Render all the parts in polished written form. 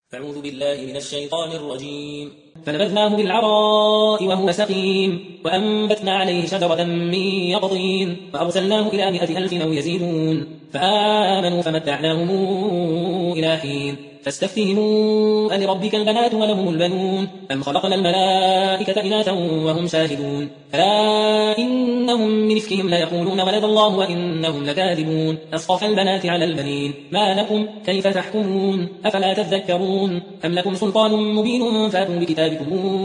أعوذ بالله من الشيطان الرجيم. فنبذناه بالعراء وهو سقيم وأنبتنا عليه شجرة من يقطين فأرسلناه إلى 100,000 أو يزيدون فآمنوا فمتعناهم إلى حين. فاستفتهم ألربك البنات ولهم البنون أم خلقنا الملائكة إناثا وهم شاهدون ألا إنهم من إفكهم ليقولون ولد الله وإنهم لكاذبون أصطفى البنات على البنين ما لكم كيف تحكمون أفلا تذكرون أم لكم سلطان مبين فأتوا بكتابكم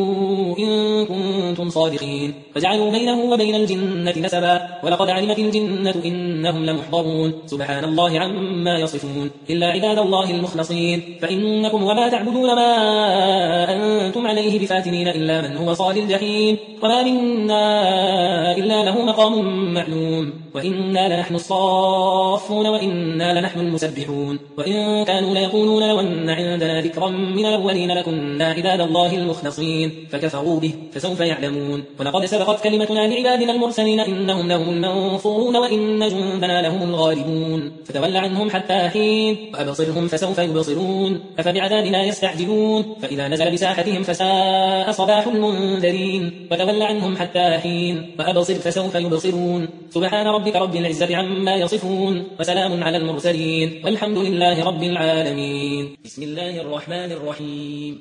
إن كنتم صادقين فجعلوا بينه وبين الجنة نسبا ولقد علمت الجنة إنهم لمحضرون سبحان الله عما يصفون إلا عباد الله المخلصين فإنكم وما تعبدون ما أنتم عليه بفاتنين إلا من هو صال الجحيم وما منا إلا له مقام معلوم وإنا لنحن الصافون وإنا لنحن المسبحون وإن كانوا ليقولون لو أن عندنا ذكرا من الأولين لكنا عباد الله المخلصين فكفروا به فسوف يعلمون ولقد سبقت كلمتنا لعبادنا المرسلين إنهم لهم المنصورون وإن جندنا لهم الغالبون فتول عنهم حتى حين وأبصرهم فسوف يبصرون أفبعذابنا يستعجلون فإذا نزل بساحتهم فساء صباح المنذرين وتول عنهم حتى حين وأبصر فسوف يبصرون سبحان ربك رب العزة عما يصفون وسلام على المرسلين والحمد لله رب العالمين. بسم الله الرحمن الرحيم.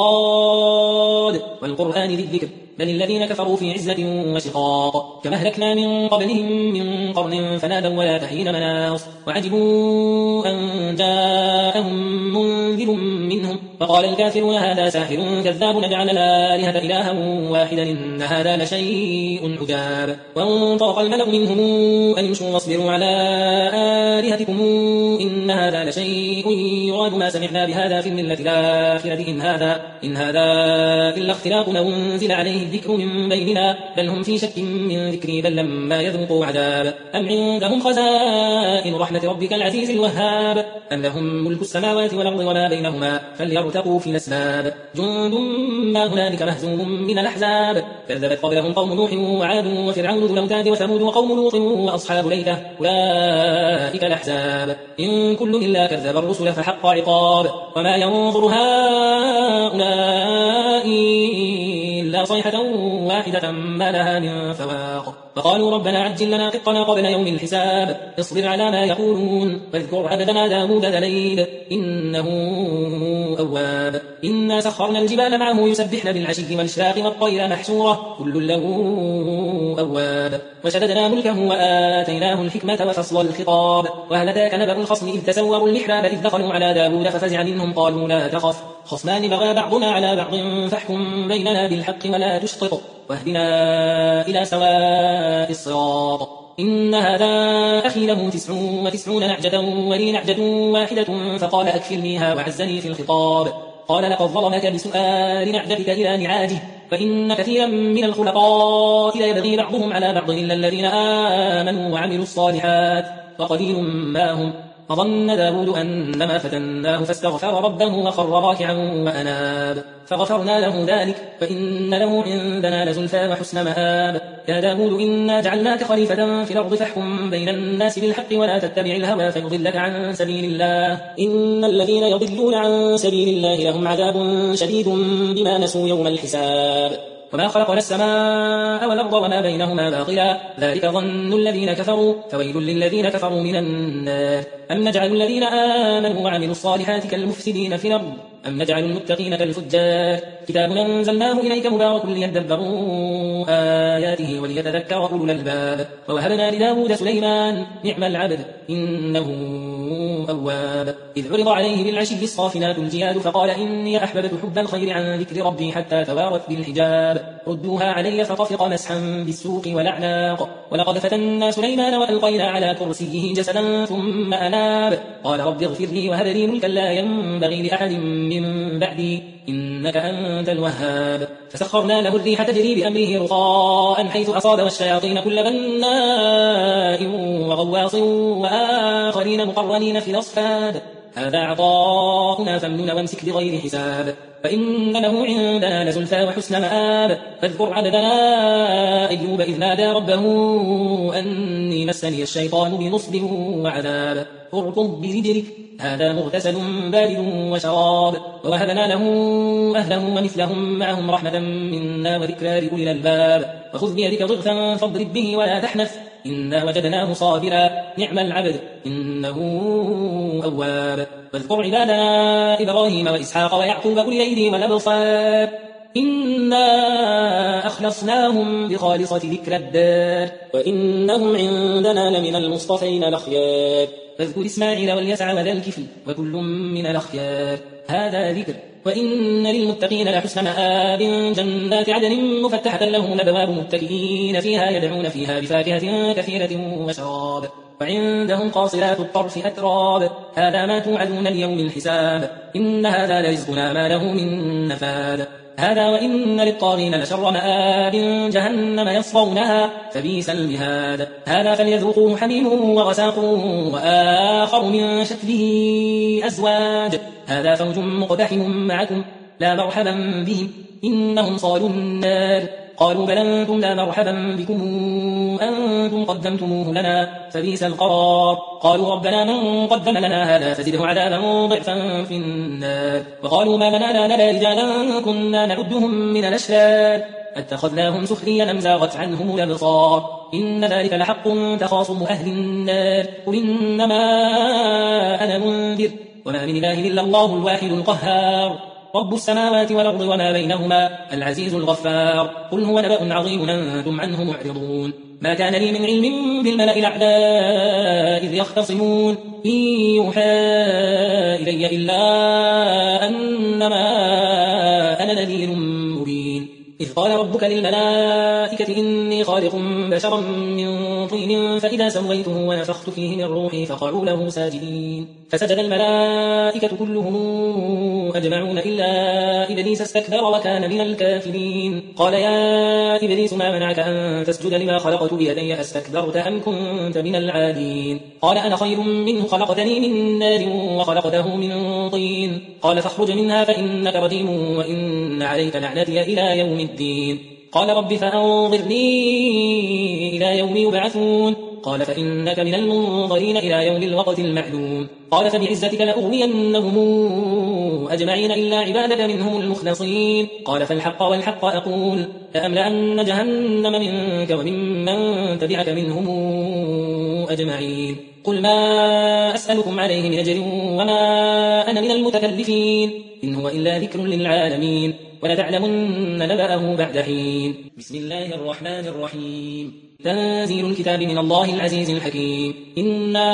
صاد والقرآن ذي الذكر بل الذين كفروا في عزة وشقاق كما أهلكنا من قبلهم من قرن فنادوا ولا تحين مناص وعجبوا أن جاءهم منذر منهم وقال الكافرون هذا ساحر كذاب نجعل الآلهة إلها واحدا إن هذا لشيء عجاب وانطلق الملأ منهم أن امشوا واصبروا على آلهتكم إن هذا لشيء يراد ما سمعنا بهذا في الملة الآخرة إن هذا إلا اختلاق أنزل عليه الذكر من بيننا بل هم في شك من ذكري بل لما يذوقوا عذاب أم عندهم خزائن رحمة ربك العزيز الوهاب أم لهم ملك السماوات والأرض وما بينهما فليرتقوا في الأسباب جند ما هنالك مهزوم من الأحزاب كذبت قبلهم قوم نوح وعاد وفرعون ذو الأوتاد وثمود وقوم لوط وأصحاب ليلة أولئك الأحزاب إن كل إلا كذب الرسل فحق عقاب وما ينظر هؤلاء إلا صيحة واحدة ما لها من فواق فقالوا ربنا عجل لنا قطنا قبل يوم الحساب اصبر على ما يقولون واذكر عبدنا داود ذا الأيد إنه أواب إنا سخرنا الجبال معه يسبحن بالعشي والإشراق والطير محشورة كل له أواب وشددنا ملكه وآتيناه الحكمة وفصل الخطاب وهل أتاك نبأ الخصم إذ تسوروا المحراب إذ دخلوا على داود ففزع منهم قالوا لا تخف خصمان بغى بعضنا على بعض فاحكم بيننا بالحق ولا تشطط واهدنا إلى سواء الصراط إن هذا أخي له 99 نعجة ولي نعجة واحدة فقال أكفلنيها وعزني في الخطاب قال لقد ظلمك بسؤال نعجتك إلى نعاجه فإن كثيرا من الخلقاء ليبغي بعضهم على بعض إلا الذين آمنوا وعملوا الصالحات وقليل ما هم فظن داود أنما فتناه فاستغفر ربه وخر راكعا وأناب فغفرنا له ذلك فإن له عندنا لزلفى وحسن مآب يا داود إنا جعلناك خليفة في الأرض فاحكم بين الناس بالحق ولا تتبع الهوى فيضلك عن سبيل الله إن الذين يضلون عن سبيل الله لهم عذاب شديد بما نسوا يوم الحساب وما خلقنا السماء والأرض وما بينهما باطلا ذلك ظن الذين كفروا فويل للذين كفروا من النار أم نجعل الذين آمنوا وعملوا الصالحات كالمفسدين في الأرض أم نجعل المتقين كالفجار كتاب أنزلناه إليك مبارك ليدبروا آياته وليتذكر أولو الألباب ووهبنا لداود سليمان نعم العبد إنه أواب إذ عرض عليه بالعشي الصافنات الجياد فقال إني أحببت حب الخير عن ذكر ربي حتى توارت بالحجاب ردوها علي فطفق مسحا بالسوق والأعناق ولقد فتنا سليمان وألقينا على كرسيه جسدا ثم أناب قال رب اغفر لي وهب لي ملكا لا ينبغي لأحد من بعدي إنك أنت الوهاب فسخرنا له الريح تجري بأمره رخاء حيث أصاب والشياطين كل بناء وغواص وآخرين مقرنين في الأصفاد هذا عطاؤنا فامنن وامسك بغير حساب فإن له عندنا لزلفى وحسن مآب فاذكر عبدنا أيوب إذ نادى ربه أني مسني الشيطان بنصب وعذاب اركض برجلك هذا مغتسل بارد وشراب ووهبنا له أهله ومثلهم معهم رحمة منا وذكرى لأولي الألباب وخذ بيدك ضغثا فاضرب به ولا تحنث إنا وجدناه صابرا نعم العبد إنه أواب واذكر عبادنا إبراهيم وإسحاق ويعقوب أولي الأيدي والأبصار إنا أخلصناهم بخالصة ذكر الدار وإنهم عندنا لمن المصطفين الأخيار فاذكر إسماعيل واليسع وذا الكفل وكل من الأخيار هذا ذكر وإن للمتقين لحسن مآب جنات عدن مفتحة لهم الأبواب متكئين فيها يدعون فيها بفاكهة كثيرة وشراب وعندهم قاصرات الطرف أتراب هذا ما توعدون اليوم الحساب إن هذا لرزقنا ما له من نفاد هذا وإن للطاغين لشر مآب جهنم يصلونها فبئس المهاد هذا فليذوقوه حميم وغساق وآخر من شكله أزواج هذا فوج مقتحم معكم لا مرحبا بهم إنهم صالوا النار قالوا بل أنتم لا مرحبا بكم أنتم قدمتموه لنا فبئس القرار قالوا ربنا من قدم لنا هذا فزده عذابا ضعفا في النار وقالوا ما لنا لا نرى رجالا كنا نعدهم من الأشرار اتخذناهم سخريا أم زاغت عنهم الأبصار إن ذلك لحق تخاصم أهل النار قل إنما أنا منذر وما من إله إلا الله الواحد القهار رب السماوات والأرض وما بينهما العزيز الغفار قل هو نبأ عظيم أنتم عنه معرضون ما كان لي من علم بالملأ الأعلى إذ يختصمون إن يوحى إلي إلا أنما أنا نذير مبين إذ قال ربك للملائكة إني خالق بشرا من طين فإذا سويته ونفخت فيه من روحي فقعوا له ساجدين فسجد الملائكة كلهم أجمعون إلا إبليس استكبر وكان من الكافرين قال يا إبليس ما منعك أن تسجد لما خلقت بيدي أستكبرت أم كنت من العالين قال أنا خير منه خلقتني من نار وخلقته من طين قال فاخرج منها فإنك رجيم وإن عليك لعنتي إلى يوم الدين قال رب فأنظرني إلى يوم يبعثون قال فإنك من المنظرين إلى يوم الوقت المعلوم قال فبعزتك لأغوينهم أجمعين إلا عبادك منهم المخلصين قال فالحق والحق أقول لأملأن جهنم منك وممن تبعك منهم أجمعين قل ما أسألكم عليه من أجر وما أنا من المتكلفين إن هو إلا ذكر للعالمين ولتعلمن نبأه بعد حين بسم الله الرحمن الرحيم تنزيل الكتاب من الله العزيز الحكيم إنا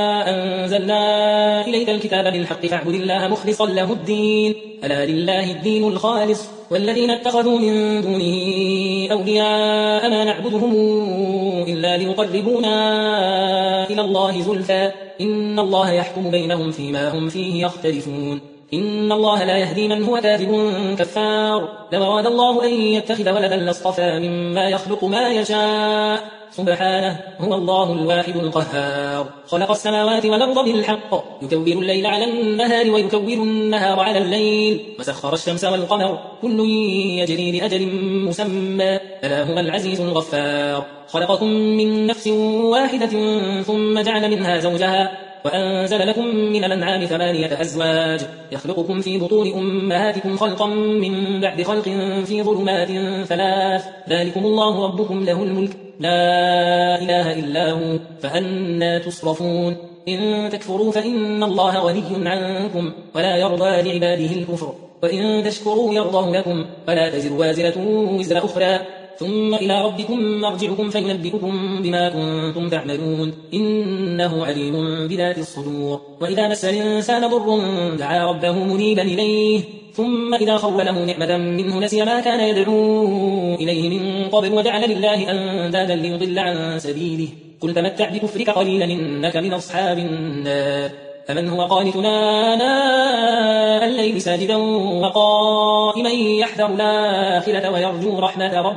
أنزلنا إليك الكتاب بالحق فاعبد الله مخلصا له الدين ألا لله الدين الخالص والذين اتخذوا من دونه أولياء ما نعبدهم إلا ليقربونا إلى الله زلفى إن الله يحكم بينهم فيما هم فيه يختلفون إن الله لا يهدي من هو كاذب كفار لو أراد الله أن يتخذ ولدا لاصطفى مما يخلق ما يشاء سبحانه هو الله الواحد القهار خلق السماوات والأرض بالحق يكور الليل على النهار ويكور النهار على الليل وسخر الشمس والقمر كل يجري لأجل مسمى ألا هو العزيز الغفار خلقكم من نفس واحدة ثم جعل منها زوجها وأنزل لكم من الأنعام 8 أزواج يخلقكم في بطون أمهاتكم خلقا من بعد خلق في ظلمات 3 ذلكم الله ربكم له الملك لا إله إلا هو فأنى تصرفون إن تكفروا فإن الله غني عنكم ولا يرضى لعباده الكفر وإن تشكروا يرضه لكم ولا تزر وازرة وزر أخرى ثم إلى ربكم مرجعكم فينبئكم بما كنتم تعملون إنه عليم بذات الصدور وإذا مس الإنسان ضر دعا ربه منيبا إليه ثم إذا خوله نعمة منه نسي ما كان يدعو إليه من قبل وجعل لله أندادا ليضل عن سبيله قل تمتع بكفرك قليلا إنك من أصحاب النار أمن هو قانتنا آناء الليل ساجدا وقائما يحذر الآخرة ويرجو رحمة ربه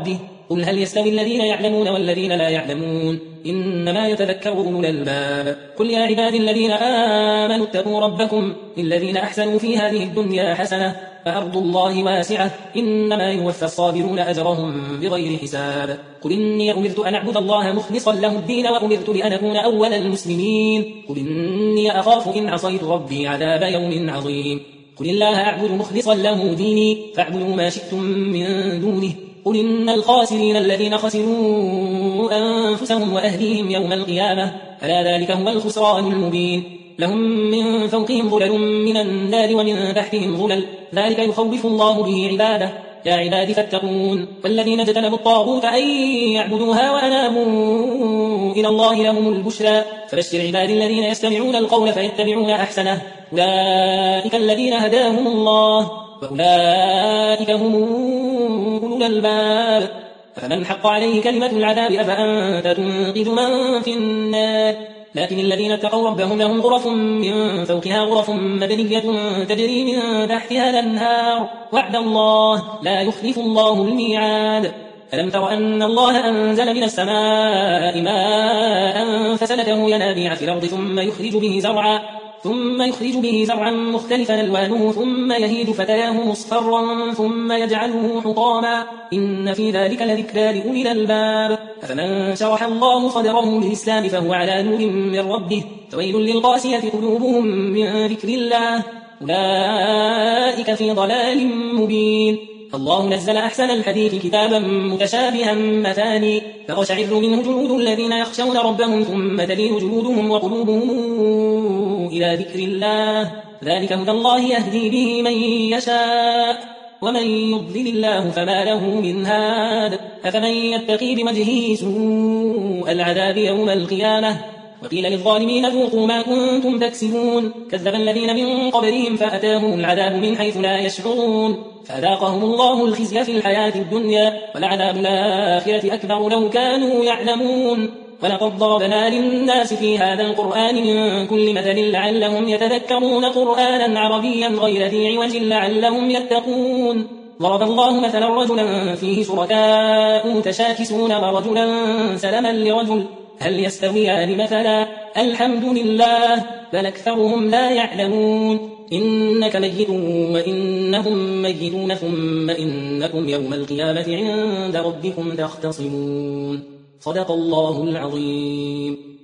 قل هل يستوي الذين يعلمون والذين لا يعلمون إنما يتذكر أولو الألباب قل يا عبادي الذين آمنوا اتقوا ربكم للذين أحسنوا في هذه الدنيا حسنة فأرض الله واسعة إنما يوفى الصابرون أجرهم بغير حساب قل إني أمرت أن أعبد الله مخلصا له الدين وأمرت لأن أكون أول المسلمين قل إني أخاف إن عصيت ربي عذاب يوم عظيم قل الله أعبد مخلصا له ديني فاعبدوا ما شئتم من دونه قل إن الخاسرين الذين خسروا أنفسهم وأهليهم يوم القيامة ألا ذلك هو الخسران المبين لهم من فوقهم ظلل من النار ومن تحتهم ظلل ذلك يخوف الله به عباده يا عباد فاتقون والذين اجتنبوا الطاغوت أن يعبدوها وأنابوا إلى الله لهم البشرى فبشر عباد الذين يستمعون القول فيتبعون أحسنه أولئك الذين هداهم الله وأولئك هم أولو الألباب فمن حق عليه كلمة العذاب أفأنت تنقذ من في النار لكن الذين اتقوا ربهم لهم غرف من فوقها غرف مبنية تجري من تحتها الأنهار وعد الله لا يخلف الله الميعاد ألم تر أن الله أنزل من السماء ماء فسلكه ينابيع في الأرض ثم يخرج به زرعا مختلفا ألوانه ثم يهيج فتراه مصفرا ثم يجعله حطاما إن في ذلك لذكرى لأولي الألباب أفمن شرح الله صدره للإسلام فهو على نور من ربه فويل للقاسية قلوبهم من ذكر الله أولئك في ضلال مبين الله نزل أحسن الحديث كتابا متشابها مثاني فقشعر منه جلود الذين يخشون ربهم ثم تلين جلودهم وقلوبهم إلى ذكر الله ذلك هدى الله يهدي به من يشاء ومن يضلل الله فما له من هاد أفمن يتقي بوجهه سوء العذاب يوم القيامة وقيل للظالمين ذوقوا ما كنتم تكسبون كذب الذين من قبلهم فأتاهم العذاب من حيث لا يشعرون فأذاقهم الله الخزي في الحياة الدنيا ولعذاب الآخرة أكبر لو كانوا يعلمون ولقد ضربنا للناس في هذا القرآن من كل مثل لعلهم يتذكرون قرآنا عربيا غير ذي عوج لعلهم يتقون ضرب الله مثلا رجلا فيه شركاء متشاكسون ورجلا سلما لرجل هل يستويان مثلا الحمد لله بل أكثرهم لا يعلمون إنك ميت وإنهم ميتون ثم إنكم يوم القيامة عند ربكم تختصمون صدق الله العظيم.